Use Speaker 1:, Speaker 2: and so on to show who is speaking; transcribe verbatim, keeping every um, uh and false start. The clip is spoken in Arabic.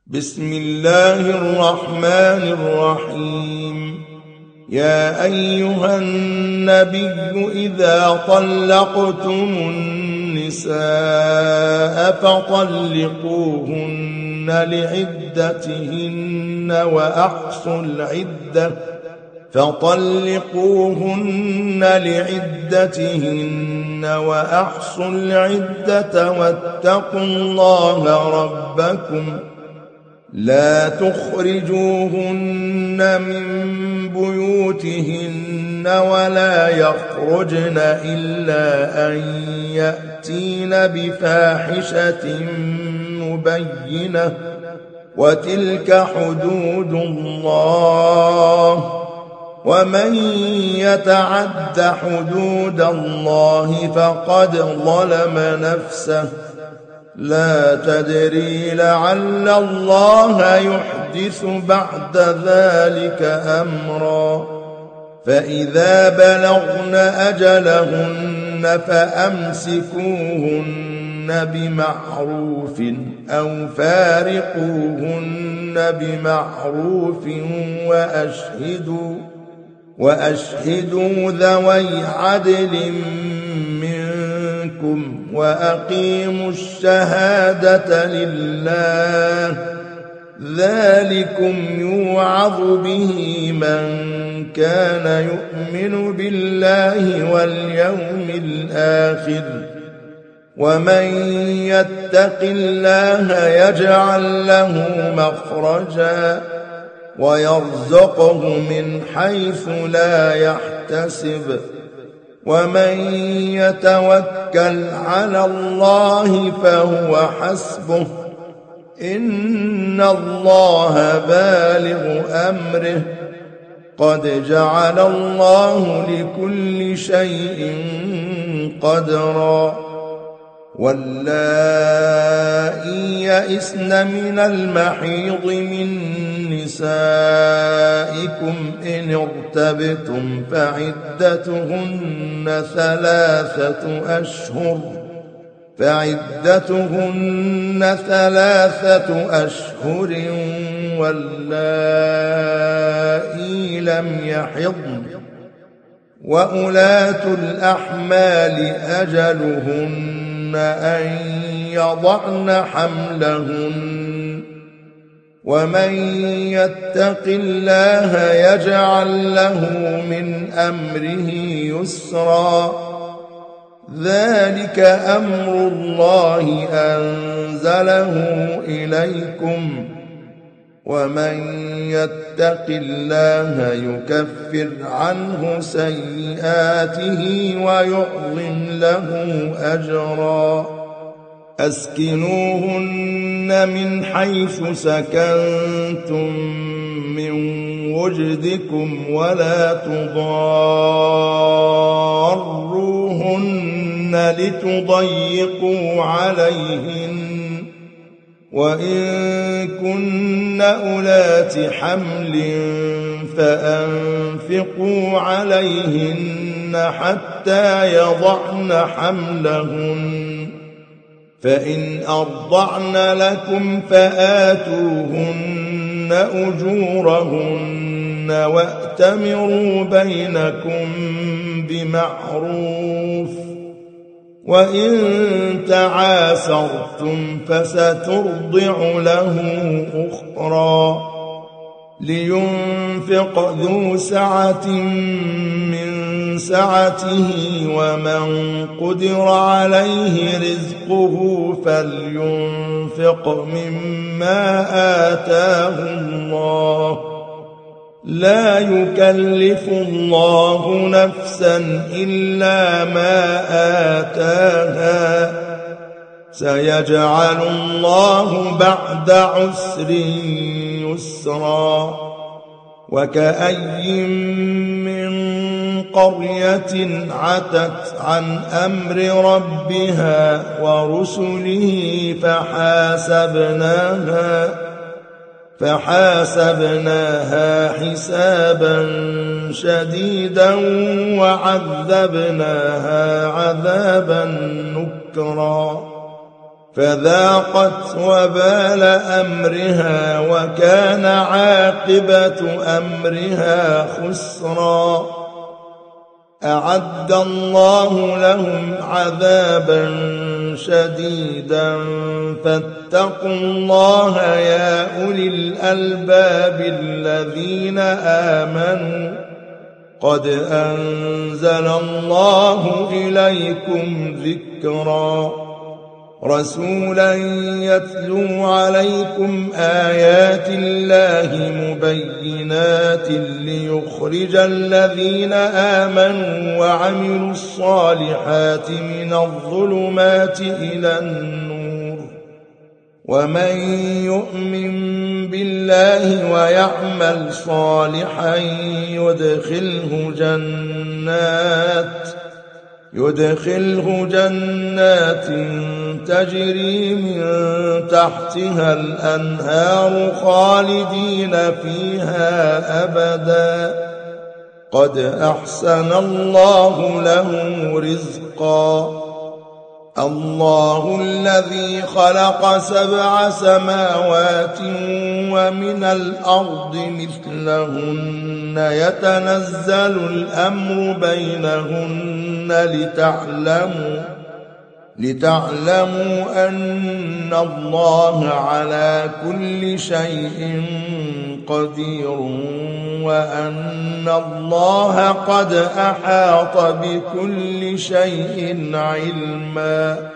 Speaker 1: بسم الله الرحمن الرحيم. يا أيها النبي إذا طلقتم النساء فطلقوهن لعدتهن وأحصوا العدة فطلقوهن لعدتهن وأحصوا العدة واتقوا الله ربكم لا تخرجوهن من بيوتهن ولا يخرجن إلا أن يأتين بفاحشة مبينة وتلك حدود الله ومن يتعد حدود الله فقد ظلم نفسه لا تدري لعل الله يحدث بعد ذلك أمرا. فإذا بلغن أجلهن فأمسكوهن بمعروف أو فارقوهن بمعروف وأشهدوا وأشهدوا ذوي عدل منكم وأقيموا الشهادة لله ذلكم يوعظ به من كان يؤمن بالله واليوم الآخر ومن يتق الله يجعل له مخرجا ويرزقه من حيث لا يحتسب ومن يتوكل على الله فهو حسبه إن الله بالغ أمره قد جعل الله لكل شيء قدرا. واللائي يئسن من المحيض من نسائكم إن ارتبتم فعدتهن ثلاثة أشهر فعدتهن ثلاثة أشهر واللائي لم يحضن وأولاة الأحمال أجلهن أن يضعن حملهن ومن يتق الله يجعل له من أمره يسرا ذلك أمر الله أنزله إليكم ومن يتق الله يكفر عنه سيئاته ويعظم له أجرا. أسكنوهن من حيث سكنتم من وجدكم ولا تضاروهن لتضيقوا عليهن وإن كن أولات حمل فأنفقوا عليهن حتى يضعن حملهن فإن أرضعن لكم فآتوهن أجورهن وأتمروا بينكم بمعروف وإن تعاسرتم فسترضع له أخرى لينفق ذو سعة من سعته ومن قدر عليه رزقه فلينفق مما آتاه الله لا يكلف الله نفسا إلا ما آتاها سيجعل الله بعد عسر يسرا. وكأي من قرية عتت عن أمر ربها ورسله فحاسبناها فحاسبناها حسابا شديدا وعذبناها عذابا نكرا فذاقت وبال أمرها وكان عاقبة أمرها خسرا. أعد الله لهم عذابا شديدا فاتقوا الله يا أولي الألباب الذين آمنوا قد أنزل الله إليكم ذكرا رسولا يتلو عليكم آيات الله مبينات ليخرج الذين آمنوا وعملوا الصالحات من الظلمات إلى النور ومن يؤمن بالله ويعمل صالحا يدخله جنات يدخله جنات تجري من تحتها الأنهار خالدين فيها أبدا قد أحسن الله له رزقا. الله الذي خلق سبع سماوات ومن الأرض مثلهن يتنزل الأمر بينهن لتعلموا لتعلموا أن الله على كل شيء قدير وأن الله قد أحاط بكل شيء علما.